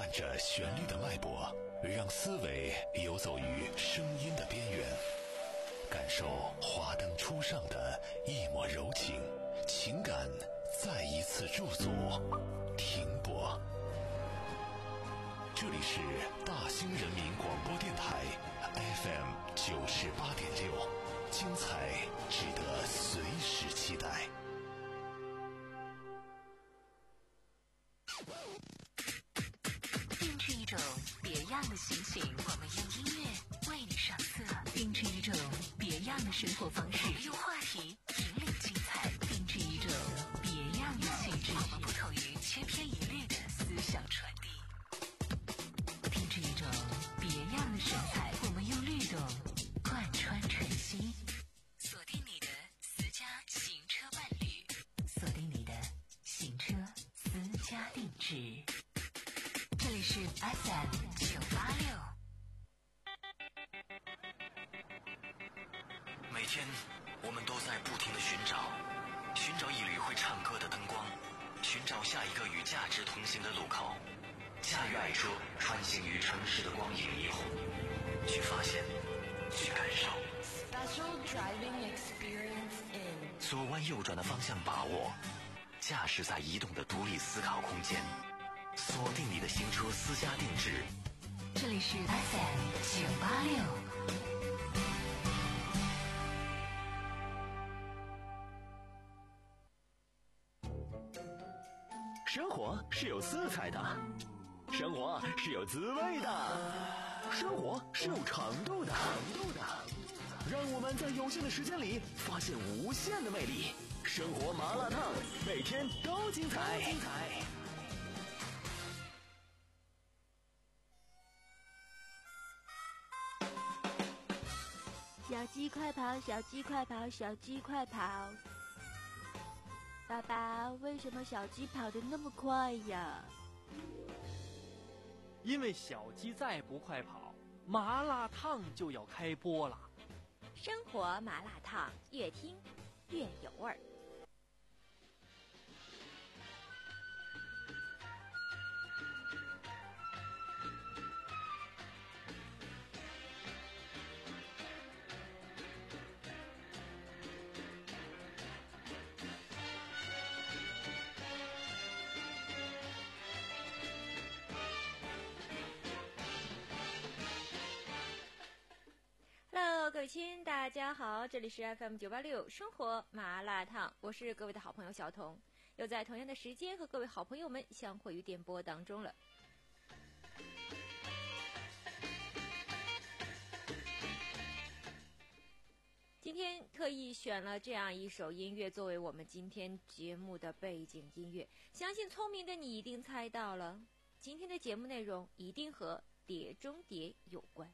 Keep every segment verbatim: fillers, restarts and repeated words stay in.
感着旋律的脉搏，让思维游走于声音的边缘，感受华灯初上的一抹柔情，情感再一次驻足停泊。这里是大兴人民广播电台 F M 九十八点六，精彩值得随时期待。 定制一种别样的心情，我们用音乐为你上色；定制一种别样的生活方式，我们用话题引领精彩；定制一种别样的气质，我们不同于千篇一律的思想传递；定制一种别样的神采，我们用律动贯穿晨曦。锁定你的私家行车伴侣，锁定你的行车私家定制。这里是 F M 九八六。 每天我们都在不停地寻找，寻找一缕会唱歌的灯光，寻找下一个与价值同行的路口。驾驭爱车，穿行于城市的光影霓虹，去发现，去感受。 Special driving experience in 左弯右转的方向把握，驾驶在移动的独立思考空间。锁定你的行车私家定制， 这里是 F M 九八六。 生活是有色彩的，生活是有滋味的，生活是有长度的。让我们在有限的时间里发现无限的魅力。生活麻辣烫，每天都精彩。 小鸡快跑，小鸡快跑，小鸡快跑！爸爸，为什么小鸡跑得那么快呀？ 因为小鸡再不快跑，麻辣烫就要开播了。 生活麻辣烫，越听越有味儿。Hello， 各位亲，大家好，这里是 F M 九八六生活麻辣烫，我是各位的好朋友小彤，又在同样的时间和各位好朋友们相会于电波当中了。今天特意选了这样一首音乐作为我们今天节目的背景音乐，相信聪明的你一定猜到了，今天的节目内容一定和碟中谍有关。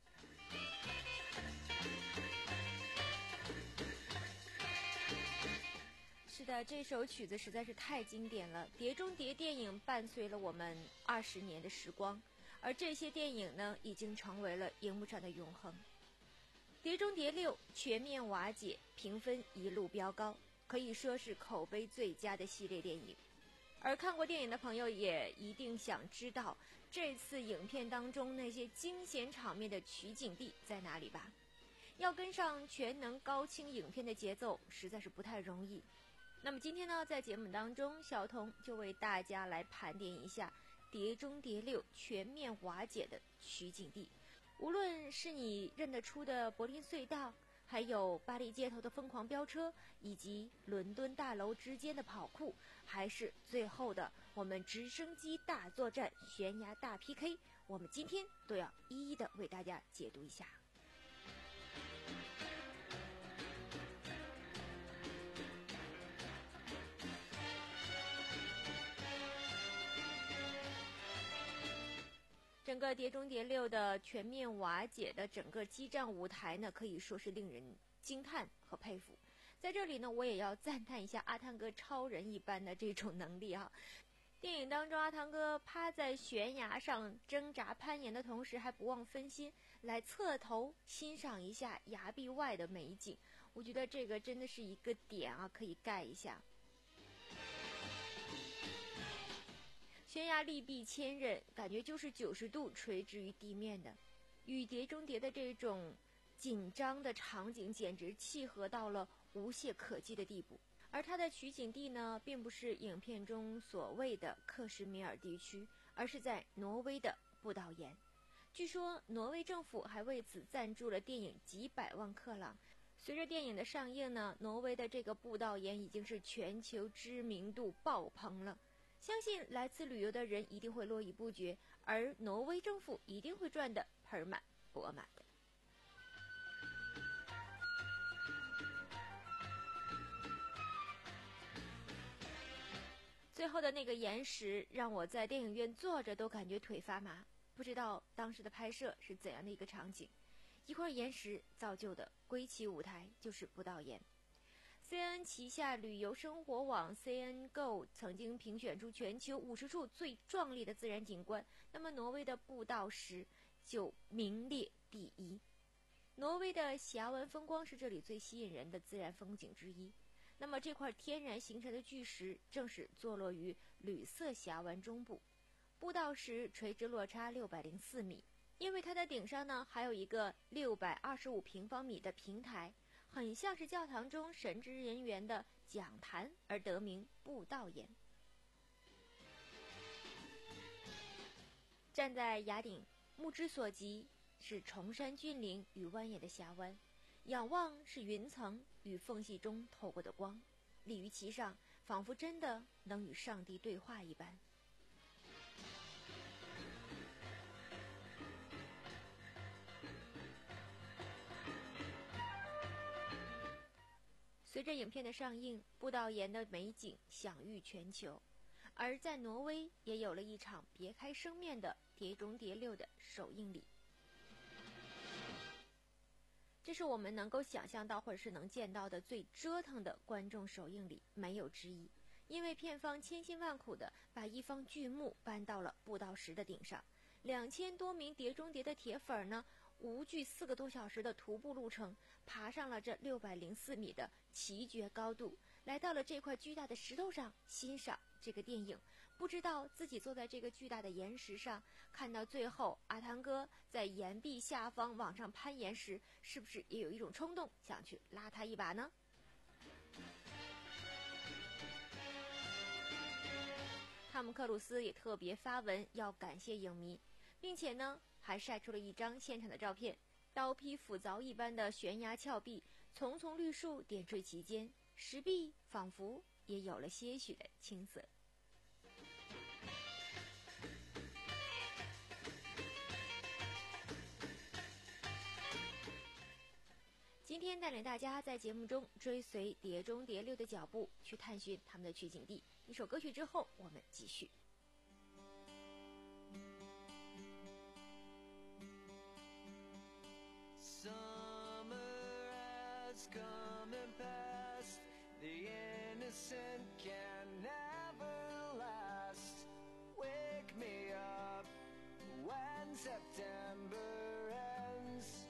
是的，这首曲子实在是太经典了，碟中谍电影伴随了我们二十年的时光，而这些电影呢，已经成为了荧幕上的永恒。碟中谍六全面瓦解，评分一路飙高，可以说是口碑最佳的系列电影。而看过电影的朋友也一定想知道，这次影片当中那些惊险场面的取景地在哪里吧？要跟上全能高清影片的节奏，实在是不太容易。那么今天呢，在节目当中，小彤就为大家来盘点一下《碟中谍六》全面瓦解的取景地。无论是你认得出的柏林隧道，还有巴黎街头的疯狂飙车，以及伦敦大楼之间的跑酷，还是最后的我们直升机大作战、悬崖大 P K， 我们今天都要一一的为大家解读一下。整个《碟中谍六》的全面瓦解的整个激战舞台呢，可以说是令人惊叹和佩服。在这里呢，我也要赞叹一下阿汤哥超人一般的这种能力啊！电影当中，阿汤哥趴在悬崖上挣扎攀岩的同时，还不忘分心来侧头欣赏一下崖壁外的美景。我觉得这个真的是一个点啊，可以盖一下。悬崖它力臂千仞，感觉就是九十度垂直于地面的，与《碟中谍》的这种紧张的场景简直契合到了无懈可击的地步。而它的取景地呢，并不是影片中所谓的克什米尔地区，而是在挪威的布道岩。据说挪威政府还为此赞助了电影几百万克朗。随着电影的上映呢，挪威的这个布道岩已经是全球知名度爆棚了，相信来自旅游的人一定会络绎不绝，而挪威政府一定会赚得盆满钵满的。最后的那个岩石让我在电影院坐着都感觉腿发麻，不知道当时的拍摄是怎样的一个场景。一块岩石造就的归期舞台就是布道岩。C N 旗下旅游生活网 C N Go 曾经评选出全球五十处最壮丽的自然景观，那么挪威的布道石就名列第一。挪威的峡湾风光是这里最吸引人的自然风景之一。那么这块天然形成的巨石正是坐落于吕瑟峡湾中部，布道石垂直落差六百零四米，因为它的顶上呢还有一个六百二十五平方米的平台，很像是教堂中神职人员的讲坛，而得名布道岩。站在崖顶，目之所及是崇山峻岭与蜿蜒的峡湾，仰望是云层与缝隙中透过的光，立于其上，仿佛真的能与上帝对话一般。随着影片的上映，布道岩的美景享誉全球，而在挪威也有了一场别开生面的《碟中谍六》的首映礼。这是我们能够想象到或者是能见到的最折腾的观众首映礼，没有之一。因为片方千辛万苦地把一方巨木搬到了布道石的顶上，两千多名碟中谍的铁粉呢，无惧四个多小时的徒步路程，爬上了这六百零四米的奇绝高度，来到了这块巨大的石头上欣赏这个电影。不知道自己坐在这个巨大的岩石上，看到最后阿汤哥在岩壁下方往上攀岩时，是不是也有一种冲动想去拉他一把呢？汤姆克鲁斯也特别发文要感谢影迷，并且呢还晒出了一张现场的照片，刀劈斧凿一般的悬崖峭壁，丛丛绿树点缀其间，石壁仿佛也有了些许的青色。今天带领大家在节目中追随《碟中谍六》的脚步，去探寻他们的取景地。一首歌曲之后，我们继续。 Summer has come and passed. The innocent can never last. Wake me up when September ends.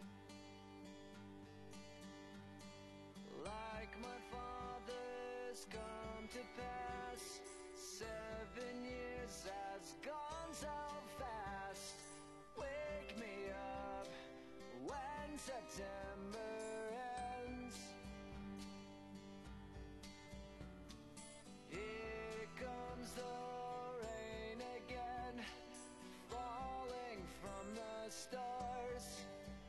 Like my father's come to pass, seven years has gone so fast. Wake me up when September ends. Here comes the rain again, falling from the stars,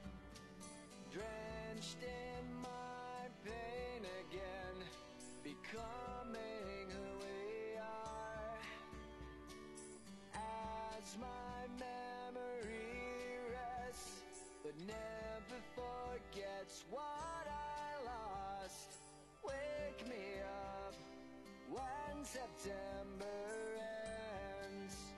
drenched in my pain again, becoming who we are. As my memory rests, but never forgets what I lost. Wake me up when September ends.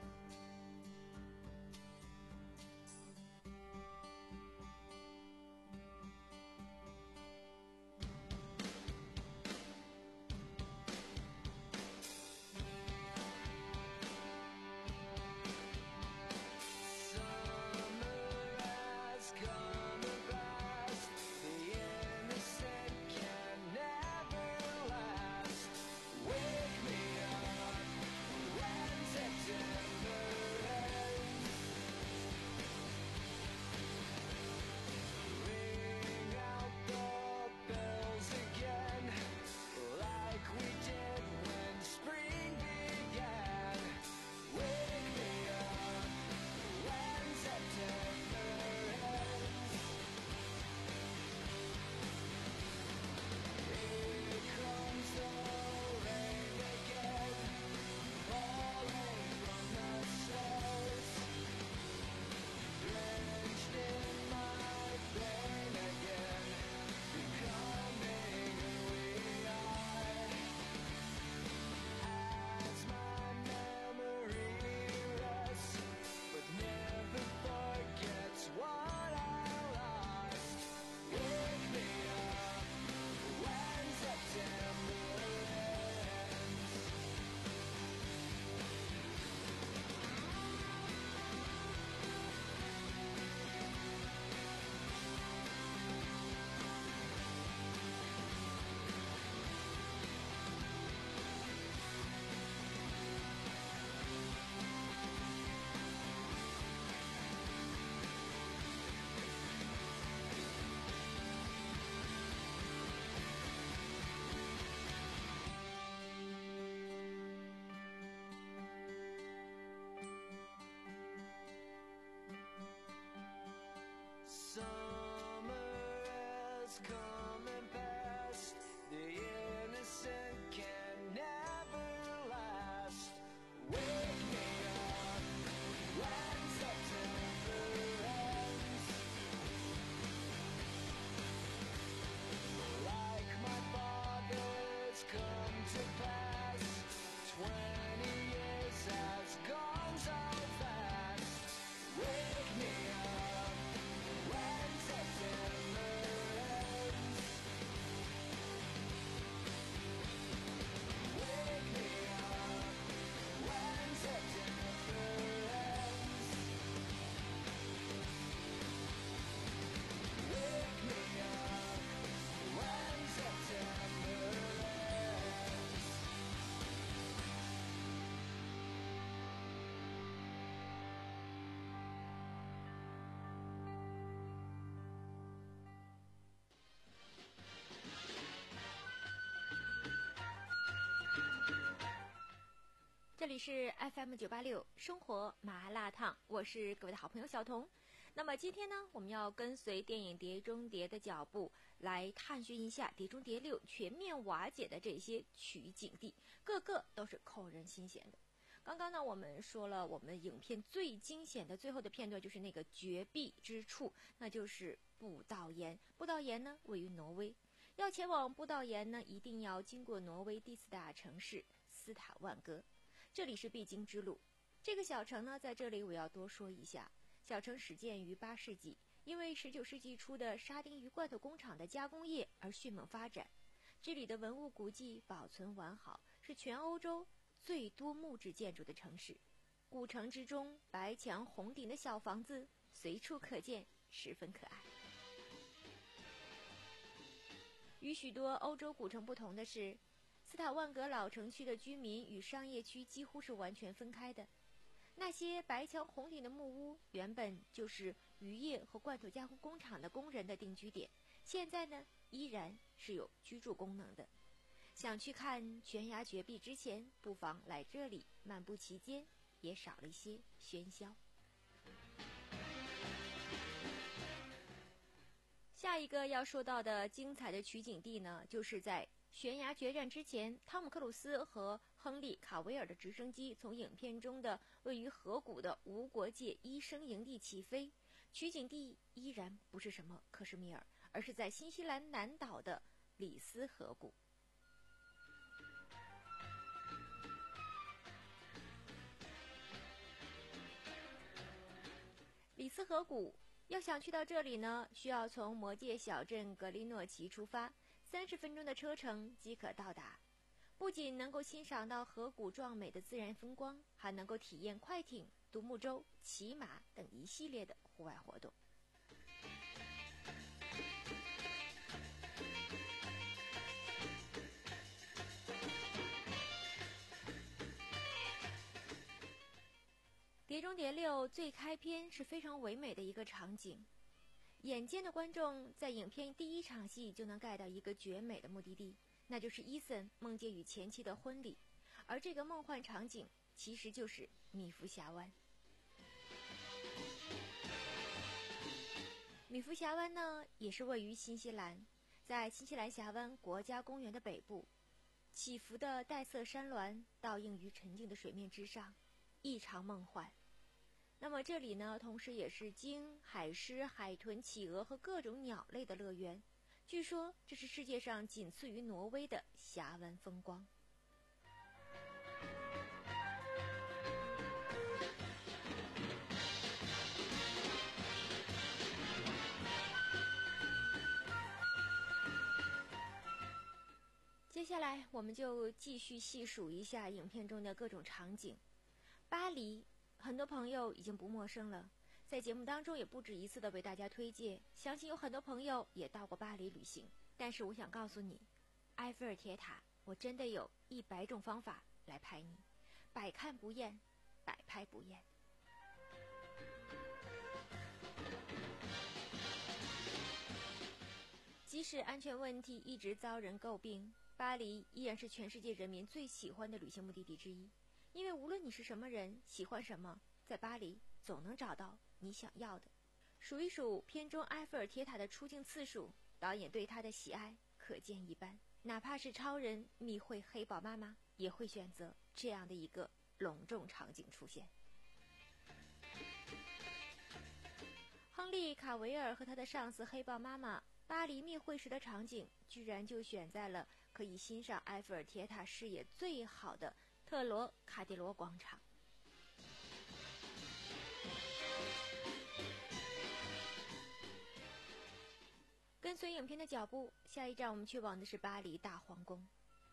Wake me up come and past. The innocent can never last. Wake me up when September ends. Like my father's come to pass. Twenty years has gone so fast. Wake me up when September ends. Wake me up when September ends. Wake me up when September ends. 这里是 F M 九八六生活麻辣烫，我是各位的好朋友小童。那么今天呢，我们要跟随电影《碟中谍》的脚步，来探寻一下《碟中谍六》全面瓦解的这些取景地，个个都是扣人心弦的。刚刚呢，我们说了，我们影片最惊险的最后的片段就是那个绝壁之处，那就是布道岩。布道岩呢，位于挪威。要前往布道岩呢，一定要经过挪威第四大城市斯塔万格。这里是必经之路。这个小城呢，在这里我要多说一下。小城始建于八世纪，因为十九世纪初的沙丁鱼罐头工厂的加工业而迅猛发展。这里的文物古迹保存完好，是全欧洲最多木质建筑的城市。古城之中，白墙红顶的小房子随处可见，十分可爱。与许多欧洲古城不同的是，斯塔万格老城区的居民与商业区几乎是完全分开的。那些白墙红顶的木屋原本就是渔业和罐头加工工厂的工人的定居点，现在呢依然是有居住功能的。想去看悬崖绝壁之前，不妨来这里漫步其间，也少了一些喧嚣。下一个要说到的精彩的取景地呢，就是在悬崖决战之前，汤姆克鲁斯和亨利卡维尔的直升机从影片中的位于河谷的无国界医生营地起飞。取景地依然不是什么克什米尔，而是在新西兰南岛的里斯河谷。里斯河谷要想去到这里呢，需要从魔界小镇格林诺奇出发，三十分钟的车程即可到达。不仅能够欣赏到河谷壮美的自然风光，还能够体验快艇、独木舟、骑马等一系列的户外活动。碟中谍六最开篇是非常唯美的一个场景，眼尖的观众在影片第一场戏就能 get 到一个绝美的目的地，那就是伊森梦见与前妻的婚礼，而这个梦幻场景其实就是米福峡湾。米福峡湾呢，也是位于新西兰，在新西兰峡湾国家公园的北部，起伏的带色山峦倒映于沉静的水面之上，异常梦幻。那么这里呢，同时也是鲸、海狮、海豚、企鹅和各种鸟类的乐园。据说这是世界上仅次于挪威的峡湾风光。接下来我们就继续细数一下影片中的各种场景。巴黎，很多朋友已经不陌生了，在节目当中也不止一次的为大家推荐，相信有很多朋友也到过巴黎旅行。但是我想告诉你，埃菲尔铁塔，我真的有一百种方法来拍你，百看不厌，百拍不厌。即使安全问题一直遭人诟病，巴黎依然是全世界人民最喜欢的旅行目的地之一。因为无论你是什么人，喜欢什么，在巴黎总能找到你想要的。数一数片中埃菲尔铁塔的出镜次数， 导演对他的喜爱可见一斑。哪怕是超人密会黑豹妈妈，也会选择这样的一个隆重场景出现。亨利·卡维尔和他的上司黑豹妈妈巴黎密会时的场景，居然就选在了可以欣赏埃菲尔铁塔视野最好的特罗卡迪罗广场。跟随影片的脚步，下一站我们去往的是巴黎大皇宫。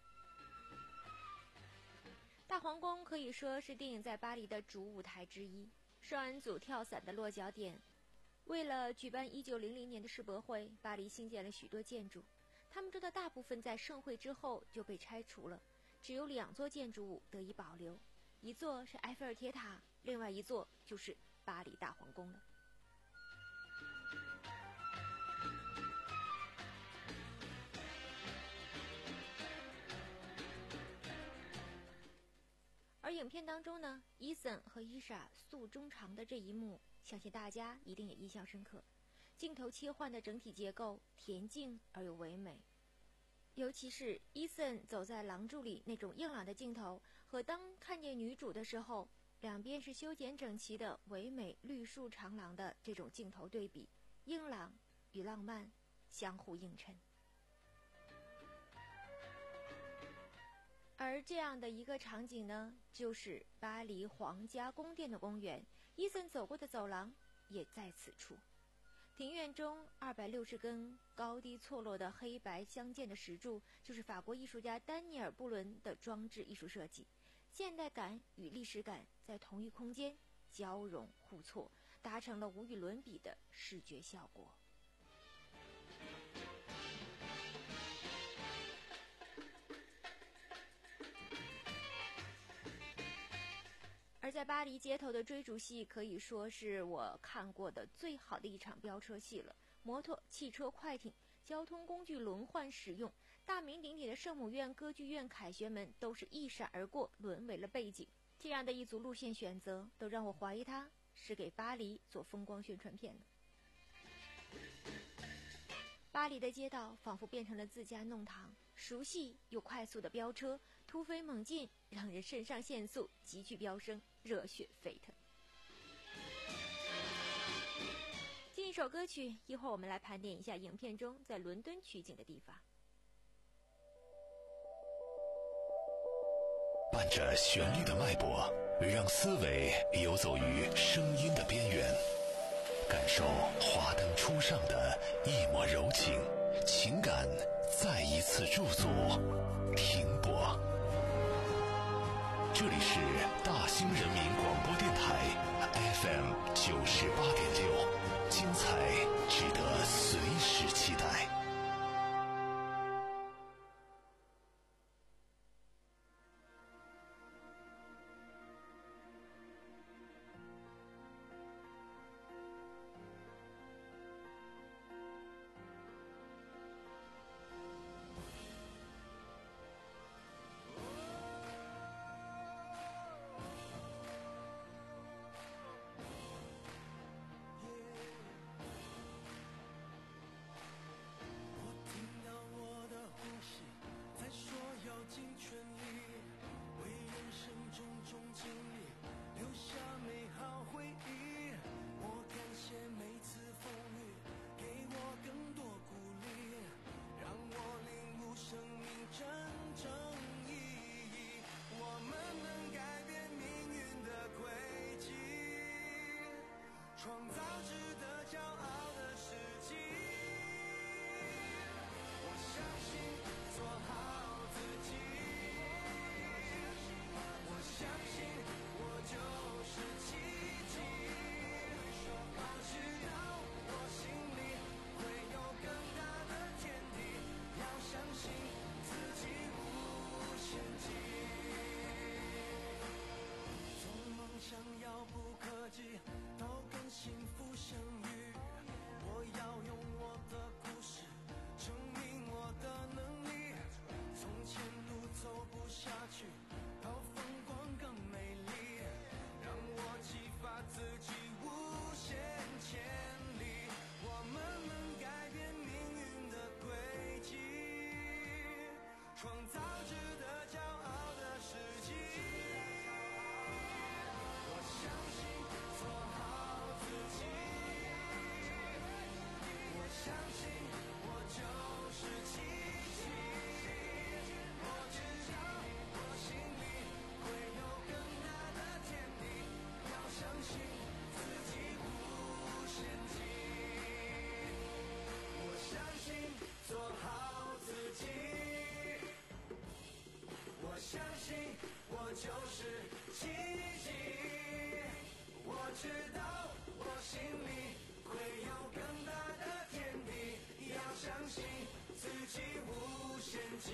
大皇宫可以说是电影在巴黎的主舞台之一，双人组跳伞的落脚点。为了举办一九零零年的世博会，巴黎新建了许多建筑，他们中的大部分在盛会之后就被拆除了，只有两座建筑物得以保留，一座是埃菲尔铁塔，另外一座就是巴黎大皇宫了。而影片当中呢，伊森和伊莎诉衷肠的这一幕，相信大家一定也印象深刻。镜头切换的整体结构恬静而又唯美，尤其是伊森走在廊柱里那种硬朗的镜头，和当看见女主的时候，两边是修剪整齐的唯美绿树长廊的这种镜头对比，硬朗与浪漫相互映衬。而这样的一个场景呢，就是巴黎皇家宫殿的公园，伊森走过的走廊也在此处。庭院中二百六十根高低错落的黑白相间的石柱，就是法国艺术家丹尼尔·布伦的装置艺术设计，现代感与历史感在同一空间交融互错，达成了无与伦比的视觉效果。而在巴黎街头的追逐戏可以说是我看过的最好的一场飙车戏了。摩托、汽车、快艇、交通工具轮换使用，大名鼎鼎的圣母院、歌剧院、凯旋门都是一闪而过，沦为了背景。这样的一组路线选择，都让我怀疑它是给巴黎做风光宣传片的。巴黎的街道仿佛变成了自家弄堂，熟悉又快速的飙车，突飞猛进，让人肾上腺素急剧飙升，热血沸腾。进一首歌曲，一会儿我们来盘点一下影片中在伦敦取景的地方。 伴着旋律的脉搏，让思维游走于声音的边缘，感受华灯初上的一抹柔情，情感再一次驻足停泊。这里是大兴人民广播电台 F M 九十八点六，精彩值得随时期待。 就是奇迹。我知道我心里会有更大的天地，要相信自己无限极。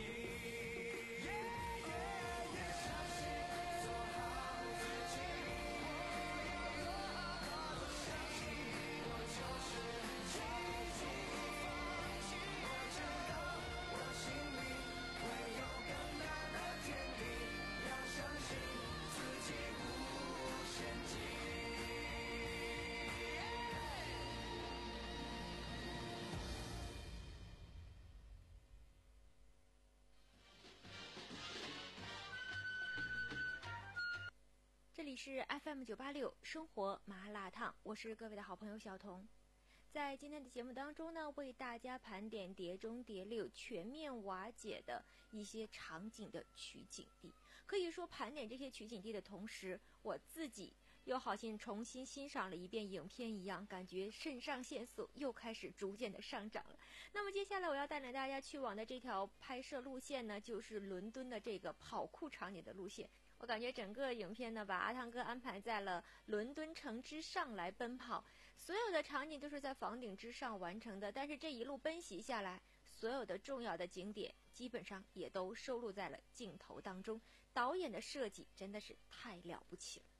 这里是 F M 九八六生活麻辣烫，我是各位的好朋友小彤。在今天的节目当中呢，为大家盘点《碟中谍六》全面瓦解的一些场景的取景地。可以说，盘点这些取景地的同时，我自己又好像重新欣赏了一遍影片一样，感觉肾上腺素又开始逐渐的上涨了。那么接下来我要带领大家去往的这条拍摄路线呢，就是伦敦的这个跑酷场景的路线。我感觉整个影片呢，把阿汤哥安排在了伦敦城之上来奔跑，所有的场景都是在房顶之上完成的，但是这一路奔袭下来，所有的重要的景点基本上也都收录在了镜头当中。导演的设计真的是太了不起了。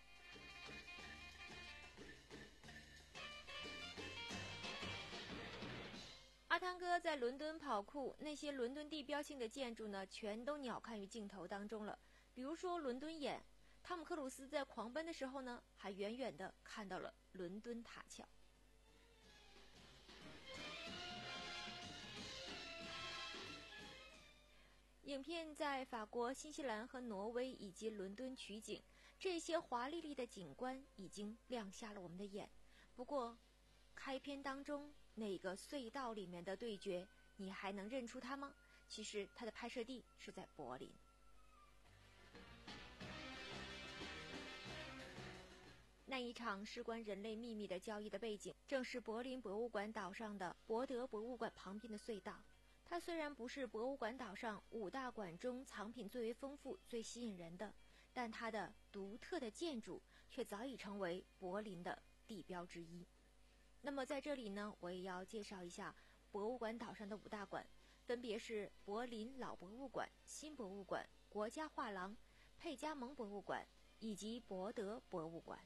阿汤哥在伦敦跑酷，那些伦敦地标性的建筑呢，全都鸟瞰于镜头当中了。比如说伦敦眼，汤姆克鲁斯在狂奔的时候呢，还远远地看到了伦敦塔桥。影片在法国、新西兰和挪威以及伦敦取景，这些华丽丽的景观已经亮瞎了我们的眼。不过，开篇当中那个隧道里面的对决，你还能认出它吗？其实它的拍摄地是在柏林。那一场事关人类秘密的交易的背景，正是柏林博物馆岛上的博德博物馆旁边的隧道。它虽然不是博物馆岛上五大馆中藏品最为丰富、最吸引人的，但它的独特的建筑却早已成为柏林的地标之一。那么在这里呢，我也要介绍一下博物馆岛上的五大馆，分别是柏林老博物馆、新博物馆、国家画廊、佩加蒙博物馆以及博德博物馆。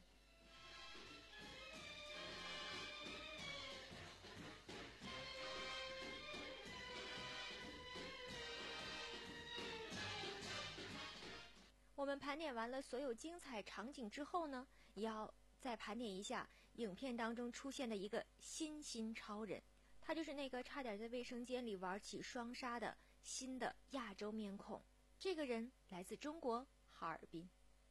我们盘点完了所有精彩场景之后呢，也要再盘点一下影片当中出现的一个新新超人，他就是那个差点在卫生间里玩起双杀的新的亚洲面孔。这个人来自中国哈尔滨。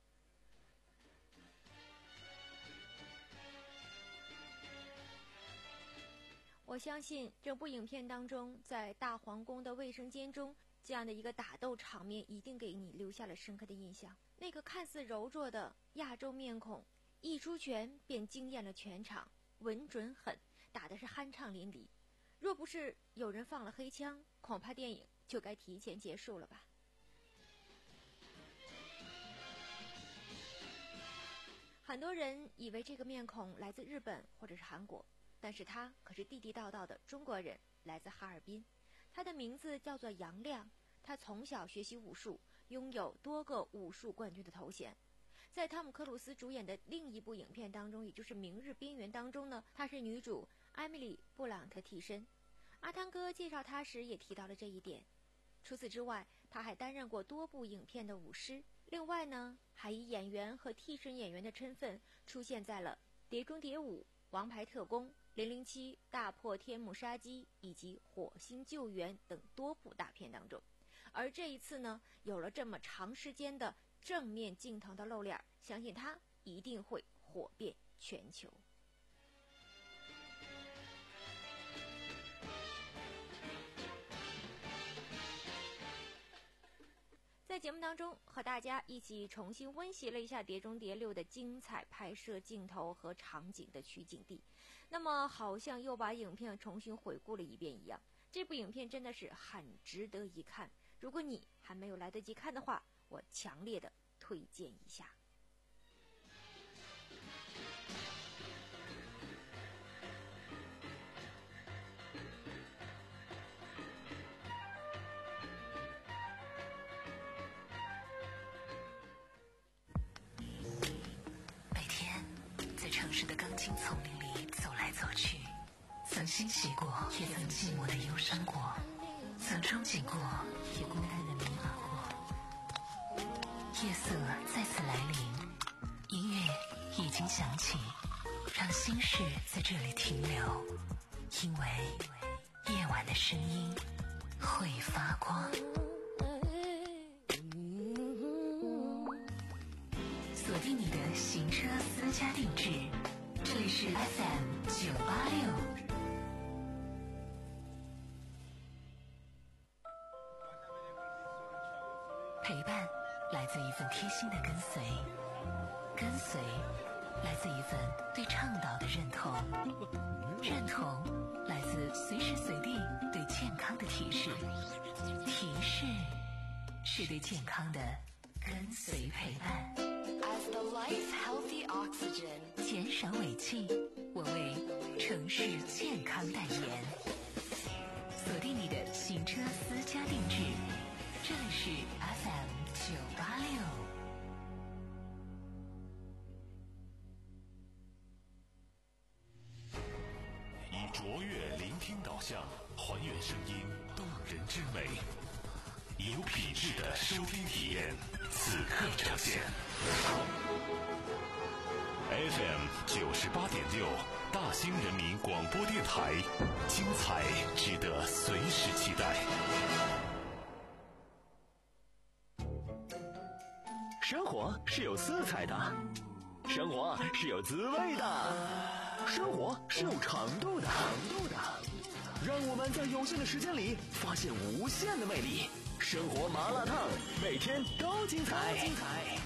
我相信这部影片当中，在大皇宫的卫生间中，这样的一个打斗场面一定给你留下了深刻的印象。那个看似柔弱的亚洲面孔，一出拳便惊艳了全场，稳准狠，打的是酣畅淋漓。若不是有人放了黑枪，恐怕电影就该提前结束了吧。很多人以为这个面孔来自日本或者是韩国，但是他可是地地道道的中国人，来自哈尔滨。他的名字叫做杨亮，他从小学习武术，拥有多个武术冠军的头衔。在汤姆克鲁斯主演的另一部影片当中，也就是《明日边缘》当中呢，她是女主艾米丽·布朗特替身。阿汤哥介绍她时也提到了这一点。除此之外，她还担任过多部影片的舞狮。另外呢，还以演员和替身演员的身份出现在了《碟中谍五》《王牌特工》零零七大破天幕杀机以及火星救援等多部大片当中。而这一次呢，有了这么长时间的正面镜头的露脸，相信他一定会火遍全球。在节目当中和大家一起重新温习了一下《碟中谍六》的精彩拍摄镜头和场景的取景地，那么好像又把影片重新回顾了一遍一样。这部影片真的是很值得一看，如果你还没有来得及看的话，我强烈的推荐一下。 每天在城市的钢筋丛林里走来走去，曾欣喜过，也曾寂寞的忧伤过，曾憧憬过，也孤单的迷茫过。夜色再次来临，音乐已经响起，让心事在这里停留，因为夜晚的声音会发光。锁定你的行车私家定制，这里是 F M 九八六。陪伴来自一份贴心的跟随，跟随来自一份对倡导的认同，认同来自随时随地对健康的提示，提示是对健康的跟随陪伴。 As the life healthy oxygen， 减少尾气，我为城市健康代言。锁定你的行车私家定制，这里是 F M 九八六。 以卓越聆听导向，还原声音动人之美，有品质的收听体验，此刻呈现。F M 九十八点六，大兴人民广播电台，精彩值得随时期待。 生活是有色彩的，生活是有滋味的，生活是有长度的，长度的。让我们在有限的时间里发现无限的魅力。生活麻辣烫，每天都精彩。精彩。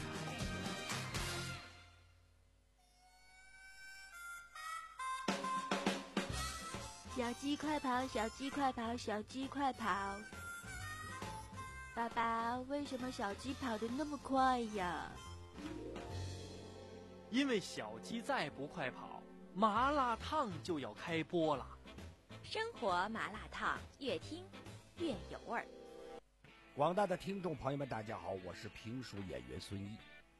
小鸡快跑，小鸡快跑，小鸡快跑！爸爸，为什么小鸡跑得那么快呀？ 因为小鸡再不快跑，麻辣烫就要开播了。 生活麻辣烫，越听越有味儿。 广大的听众朋友们，大家好，我是评书演员孙毅。